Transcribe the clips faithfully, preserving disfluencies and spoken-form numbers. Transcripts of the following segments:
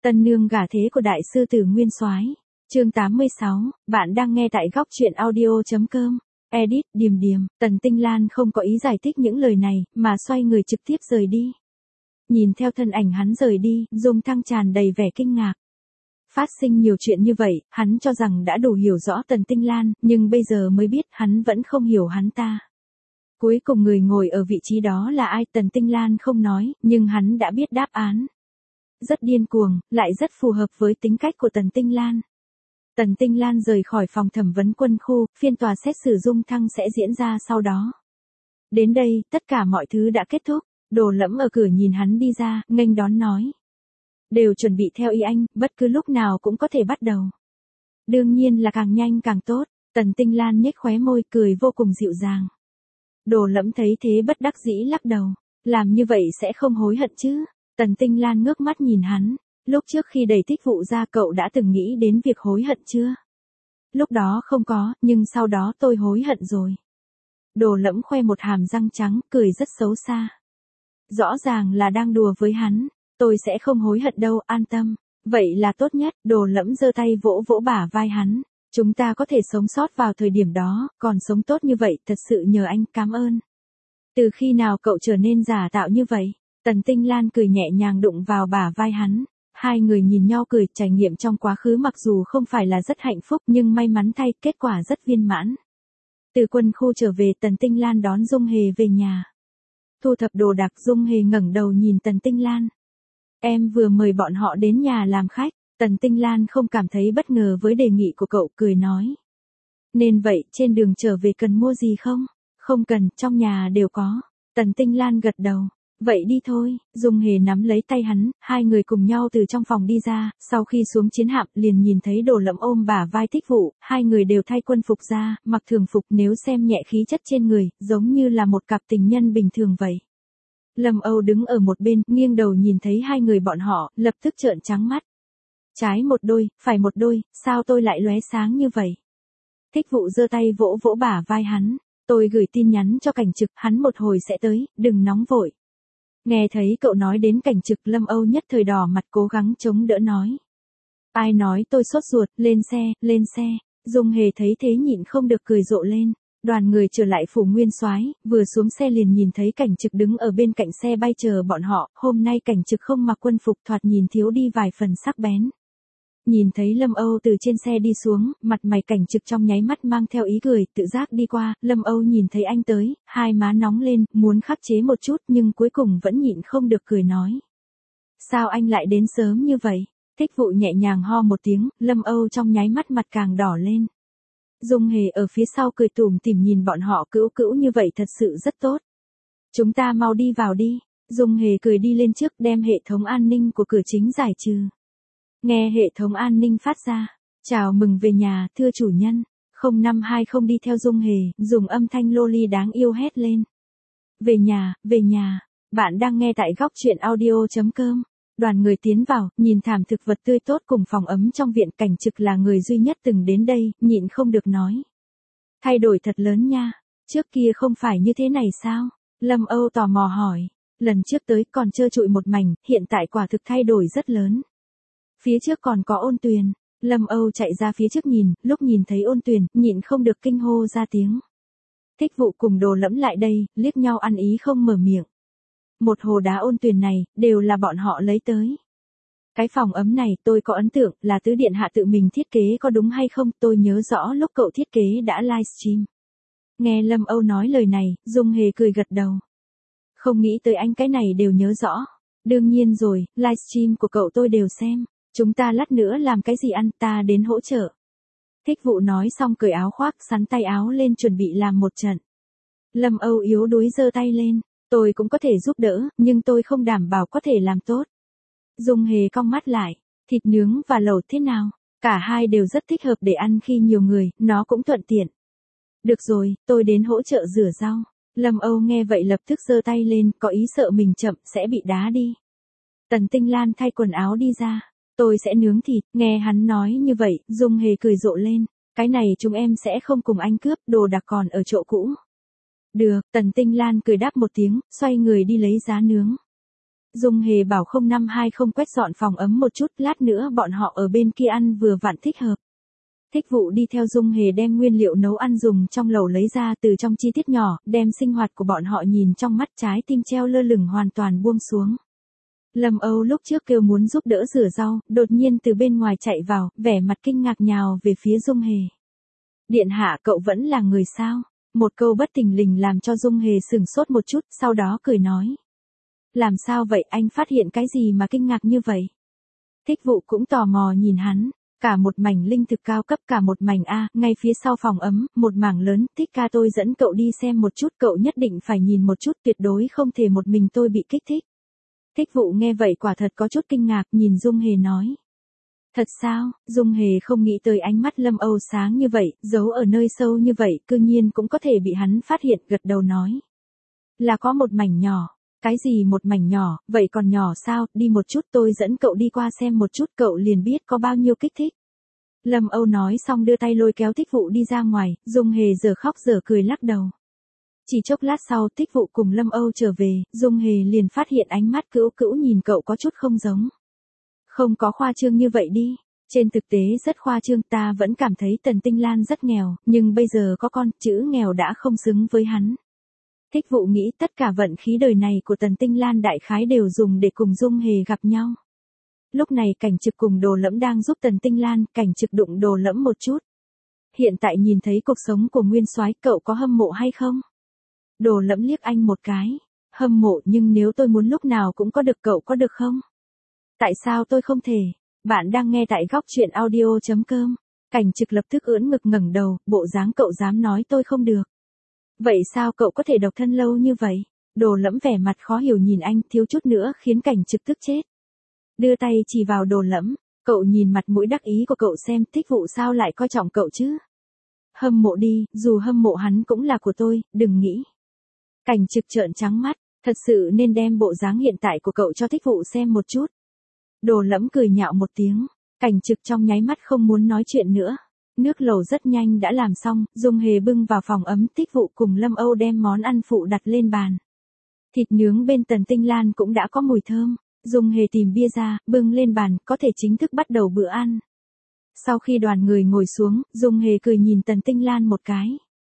Tân nương gả thế của đại sư tử Nguyên Soái. Chương tám mươi sáu, bạn đang nghe tại góc truyện audio chấm com. Edit, Điềm Điềm, Tần Tinh Lan không có ý giải thích những lời này, mà xoay người trực tiếp rời đi. Nhìn theo thân ảnh hắn rời đi, Dung Thăng tràn đầy vẻ kinh ngạc. Phát sinh nhiều chuyện như vậy, hắn cho rằng đã đủ hiểu rõ Tần Tinh Lan, nhưng bây giờ mới biết hắn vẫn không hiểu hắn ta. Cuối cùng người ngồi ở vị trí đó là ai? Tần Tinh Lan không nói, nhưng hắn đã biết đáp án. Rất điên cuồng, lại rất phù hợp với tính cách của Tần Tinh Lan. Tần Tinh Lan rời khỏi phòng thẩm vấn quân khu, phiên tòa xét xử Dung Thăng sẽ diễn ra sau đó. Đến đây, tất cả mọi thứ đã kết thúc. Đồ Lẫm ở cửa nhìn hắn đi ra, nghênh đón nói. Đều chuẩn bị theo ý anh, bất cứ lúc nào cũng có thể bắt đầu. Đương nhiên là càng nhanh càng tốt. Tần Tinh Lan nhếch khóe môi, cười vô cùng dịu dàng. Đồ Lẫm thấy thế bất đắc dĩ lắc đầu. Làm như vậy sẽ không hối hận chứ? Tần Tinh Lan ngước mắt nhìn hắn. Lúc trước khi đẩy Thích Vụ ra cậu đã từng nghĩ đến việc hối hận chưa? Lúc đó không có, nhưng sau đó tôi hối hận rồi. Đồ Lẫm khoe một hàm răng trắng, cười rất xấu xa. Rõ ràng là đang đùa với hắn. Tôi sẽ không hối hận đâu, an tâm. Vậy là tốt nhất. Đồ Lẫm giơ tay vỗ vỗ bả vai hắn. Chúng ta có thể sống sót vào thời điểm đó, còn sống tốt như vậy, thật sự nhờ anh, cảm ơn. Từ khi nào cậu trở nên giả tạo như vậy? Tần Tinh Lan cười nhẹ nhàng đụng vào bả vai hắn. Hai người nhìn nhau cười, trải nghiệm trong quá khứ mặc dù không phải là rất hạnh phúc nhưng may mắn thay, kết quả rất viên mãn. Từ quân khu trở về, Tần Tinh Lan đón Dung Hề về nhà. Thu thập đồ đạc, Dung Hề ngẩng đầu nhìn Tần Tinh Lan. Em vừa mời bọn họ đến nhà làm khách. Tần Tinh Lan không cảm thấy bất ngờ với đề nghị của cậu, cười nói. Nên vậy, trên đường trở về cần mua gì không? Không cần, trong nhà đều có. Tần Tinh Lan gật đầu. Vậy đi thôi. Dung Hề nắm lấy tay hắn, hai người cùng nhau từ trong phòng đi ra, sau khi xuống chiến hạm liền nhìn thấy Đồ Lẫm ôm bả vai Thích Vụ, hai người đều thay quân phục ra, mặc thường phục, nếu xem nhẹ khí chất trên người, giống như là một cặp tình nhân bình thường vậy. Lâm Âu đứng ở một bên, nghiêng đầu nhìn thấy hai người bọn họ, lập tức trợn trắng mắt. Trái một đôi, phải một đôi, sao tôi lại lóe sáng như vậy? Thích Vụ giơ tay vỗ vỗ bả vai hắn, tôi gửi tin nhắn cho Cảnh Trực, hắn một hồi sẽ tới, đừng nóng vội. Nghe thấy cậu nói đến Cảnh Trực, Lâm Âu nhất thời đỏ mặt cố gắng chống đỡ nói. Ai nói tôi sốt ruột, lên xe, lên xe. Dung Hề thấy thế nhịn không được cười rộ lên. Đoàn người trở lại phủ Nguyên Soái, vừa xuống xe liền nhìn thấy Cảnh Trực đứng ở bên cạnh xe bay chờ bọn họ. Hôm nay Cảnh Trực không mặc quân phục, thoạt nhìn thiếu đi vài phần sắc bén. Nhìn thấy Lâm Âu từ trên xe đi xuống, mặt mày Cảnh Trực trong nháy mắt mang theo ý cười, tự giác đi qua. Lâm Âu nhìn thấy anh tới, hai má nóng lên, muốn khắc chế một chút nhưng cuối cùng vẫn nhịn không được cười nói. Sao anh lại đến sớm như vậy? Thích Vụ nhẹ nhàng ho một tiếng, Lâm Âu trong nháy mắt mặt càng đỏ lên. Dung Hề ở phía sau cười tủm tỉm nhìn bọn họ cữu cữu như vậy thật sự rất tốt. Chúng ta mau đi vào đi. Dung Hề cười đi lên trước đem hệ thống an ninh của cửa chính giải trừ. Nghe hệ thống an ninh phát ra. Chào mừng về nhà, thưa chủ nhân. không năm hai không đi theo Dung Hề, dùng âm thanh loli đáng yêu hét lên. Về nhà, về nhà. Bạn đang nghe tại góc truyện audio chấm com. Đoàn người tiến vào, nhìn thảm thực vật tươi tốt cùng phòng ấm trong viện. Cảnh Trực là người duy nhất từng đến đây, nhịn không được nói. Thay đổi thật lớn nha. Trước kia không phải như thế này sao? Lâm Âu tò mò hỏi. Lần trước tới còn trơ trụi một mảnh, hiện tại quả thực thay đổi rất lớn. Phía trước còn có Ôn Tuyền. Lâm Âu chạy ra phía trước nhìn, lúc nhìn thấy Ôn Tuyền, nhịn không được kinh hô ra tiếng. Thích Vụ cùng Đồ Lẫm lại đây, liếc nhau ăn ý không mở miệng. Một hồ đá Ôn Tuyền này, đều là bọn họ lấy tới. Cái phòng ấm này tôi có ấn tượng là tứ điện hạ tự mình thiết kế, có đúng hay không? Tôi nhớ rõ lúc cậu thiết kế đã livestream. Nghe Lâm Âu nói lời này, Dung Hề cười gật đầu. Không nghĩ tới anh cái này đều nhớ rõ. Đương nhiên rồi, livestream của cậu tôi đều xem. Chúng ta lát nữa làm cái gì ăn, ta đến hỗ trợ. Thích Vụ nói xong cởi áo khoác, sắn tay áo lên chuẩn bị làm một trận. Lâm Âu yếu đuối giơ tay lên. Tôi cũng có thể giúp đỡ, nhưng tôi không đảm bảo có thể làm tốt. Dung Hề cong mắt lại. Thịt nướng và lẩu thế nào? Cả hai đều rất thích hợp để ăn khi nhiều người, nó cũng thuận tiện. Được rồi, tôi đến hỗ trợ rửa rau. Lâm Âu nghe vậy lập tức giơ tay lên, có ý sợ mình chậm sẽ bị đá đi. Tần Tinh Lan thay quần áo đi ra. Tôi sẽ nướng thịt, nghe hắn nói như vậy, Dung Hề cười rộ lên. Cái này chúng em sẽ không cùng anh cướp, đồ đạc còn ở chỗ cũ. Được, Tần Tinh Lan cười đáp một tiếng, xoay người đi lấy giá nướng. Dung Hề bảo không năm hai không quét dọn phòng ấm một chút, lát nữa bọn họ ở bên kia ăn vừa vặn thích hợp. Thích Vụ đi theo Dung Hề đem nguyên liệu nấu ăn dùng trong lẩu lấy ra từ trong chi tiết nhỏ, đem sinh hoạt của bọn họ nhìn trong mắt, trái tim treo lơ lửng hoàn toàn buông xuống. Lâm Âu lúc trước kêu muốn giúp đỡ rửa rau, đột nhiên từ bên ngoài chạy vào, vẻ mặt kinh ngạc nhào về phía Dung Hề. Điện hạ, cậu vẫn là người sao? Một câu bất thình lình làm cho Dung Hề sửng sốt một chút, sau đó cười nói. Làm sao vậy, anh phát hiện cái gì mà kinh ngạc như vậy? Thích Vụ cũng tò mò nhìn hắn. Cả một mảnh linh thực cao cấp, cả một mảnh A, ngay phía sau phòng ấm, một mảng lớn. Thích ca, tôi dẫn cậu đi xem một chút, cậu nhất định phải nhìn một chút, tuyệt đối không thể một mình tôi bị kích thích. Thích Vụ nghe vậy quả thật có chút kinh ngạc, nhìn Dung Hề nói. Thật sao? Dung Hề không nghĩ tới ánh mắt Lâm Âu sáng như vậy, giấu ở nơi sâu như vậy, cư nhiên cũng có thể bị hắn phát hiện, gật đầu nói. Là có một mảnh nhỏ. Cái gì một mảnh nhỏ, vậy còn nhỏ sao, đi một chút, tôi dẫn cậu đi qua xem một chút, cậu liền biết có bao nhiêu kích thích. Lâm Âu nói xong đưa tay lôi kéo Thích Vụ đi ra ngoài, Dung Hề giờ khóc giờ cười lắc đầu. Chỉ chốc lát sau, Thích Vụ cùng Lâm Âu trở về, Dung Hề liền phát hiện ánh mắt cữu cữu nhìn cậu có chút không giống. Không có khoa trương như vậy đi, trên thực tế rất khoa trương, ta vẫn cảm thấy Tần Tinh Lan rất nghèo, nhưng bây giờ có con, chữ nghèo đã không xứng với hắn. Thích Vụ nghĩ tất cả vận khí đời này của Tần Tinh Lan đại khái đều dùng để cùng Dung Hề gặp nhau. Lúc này Cảnh Trực cùng Đồ Lẫm đang giúp Tần Tinh Lan, Cảnh Trực đụng Đồ Lẫm một chút. Hiện tại nhìn thấy cuộc sống của Nguyên Soái, cậu có hâm mộ hay không? Đồ Lẫm liếc anh một cái. Hâm mộ, nhưng nếu tôi muốn lúc nào cũng có được, cậu có được không? Tại sao tôi không thể? Bạn đang nghe tại góc truyện audio chấm com. Cảnh Trực lập tức ưỡn ngực ngẩng đầu, bộ dáng cậu dám nói tôi không được. Vậy sao cậu có thể độc thân lâu như vậy? Đồ Lẫm vẻ mặt khó hiểu nhìn anh, thiếu chút nữa khiến Cảnh Trực tức chết. Đưa tay chỉ vào Đồ Lẫm, cậu nhìn mặt mũi đắc ý của cậu xem, Thích Vụ sao lại coi trọng cậu chứ? Hâm mộ đi, dù hâm mộ hắn cũng là của tôi, đừng nghĩ. Cảnh Trực trợn trắng mắt, thật sự nên đem bộ dáng hiện tại của cậu cho Thích Vụ xem một chút. Đồ Lẫm cười nhạo một tiếng, Cảnh Trực trong nháy mắt không muốn nói chuyện nữa. Nước lẩu rất nhanh đã làm xong, Dung Hề bưng vào phòng ấm, Thích Vụ cùng Lâm Âu đem món ăn phụ đặt lên bàn. Thịt nướng bên Tần Tinh Lan cũng đã có mùi thơm, Dung Hề tìm bia ra, bưng lên bàn, có thể chính thức bắt đầu bữa ăn. Sau khi đoàn người ngồi xuống, Dung Hề cười nhìn Tần Tinh Lan một cái.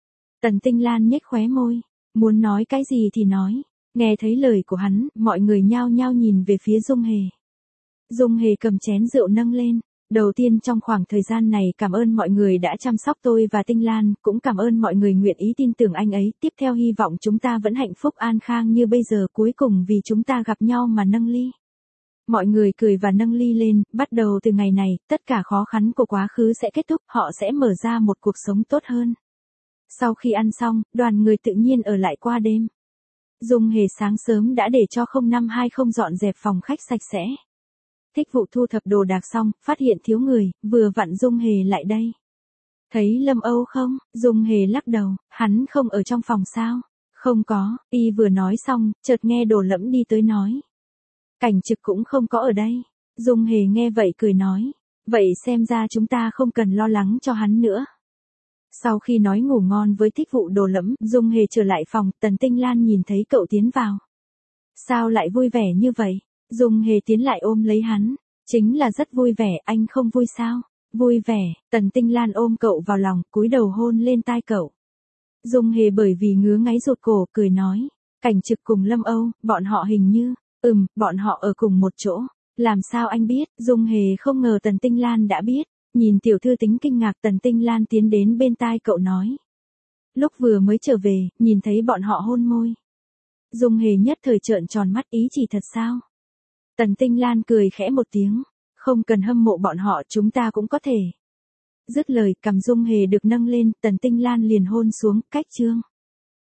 Tần Tinh Lan nhếch khóe môi, muốn nói cái gì thì nói, nghe thấy lời của hắn, mọi người nhao nhao nhìn về phía Dung Hề. Dung Hề cầm chén rượu nâng lên. Đầu tiên trong khoảng thời gian này cảm ơn mọi người đã chăm sóc tôi và Tinh Lan, cũng cảm ơn mọi người nguyện ý tin tưởng anh ấy, tiếp theo hy vọng chúng ta vẫn hạnh phúc an khang như bây giờ, cuối cùng vì chúng ta gặp nhau mà nâng ly. Mọi người cười và nâng ly lên, bắt đầu từ ngày này, tất cả khó khăn của quá khứ sẽ kết thúc, họ sẽ mở ra một cuộc sống tốt hơn. Sau khi ăn xong, đoàn người tự nhiên ở lại qua đêm. Dung Hề sáng sớm đã để cho không năm hai không dọn dẹp phòng khách sạch sẽ. Thích Vụ thu thập đồ đạc xong, phát hiện thiếu người, vừa vặn Dung Hề lại đây. Thấy Lâm Âu không? Dung Hề lắc đầu, hắn không ở trong phòng sao? Không có, y vừa nói xong, chợt nghe Đồ Lẫm đi tới nói. Cảnh Trực cũng không có ở đây. Dung Hề nghe vậy cười nói, vậy xem ra chúng ta không cần lo lắng cho hắn nữa. Sau khi nói ngủ ngon với Thích Vụ Đồ Lẫm, Dung Hề trở lại phòng, Tần Tinh Lan nhìn thấy cậu tiến vào. Sao lại vui vẻ như vậy? Dung Hề tiến lại ôm lấy hắn, chính là rất vui vẻ, anh không vui sao? Vui vẻ, Tần Tinh Lan ôm cậu vào lòng, cúi đầu hôn lên tai cậu. Dung Hề bởi vì ngứa ngáy rụt cổ, cười nói, Cảnh Trực cùng Lâm Âu, bọn họ hình như, ừm, bọn họ ở cùng một chỗ. Làm sao anh biết? Dung Hề không ngờ Tần Tinh Lan đã biết, nhìn tiểu thư tính kinh ngạc, Tần Tinh Lan tiến đến bên tai cậu nói. Lúc vừa mới trở về, nhìn thấy bọn họ hôn môi. Dung Hề nhất thời trợn tròn mắt, ý chỉ thật sao? Tần Tinh Lan cười khẽ một tiếng, không cần hâm mộ bọn họ, chúng ta cũng có thể. Dứt lời, cằm Dung Hề được nâng lên, Tần Tinh Lan liền hôn xuống, cách chương.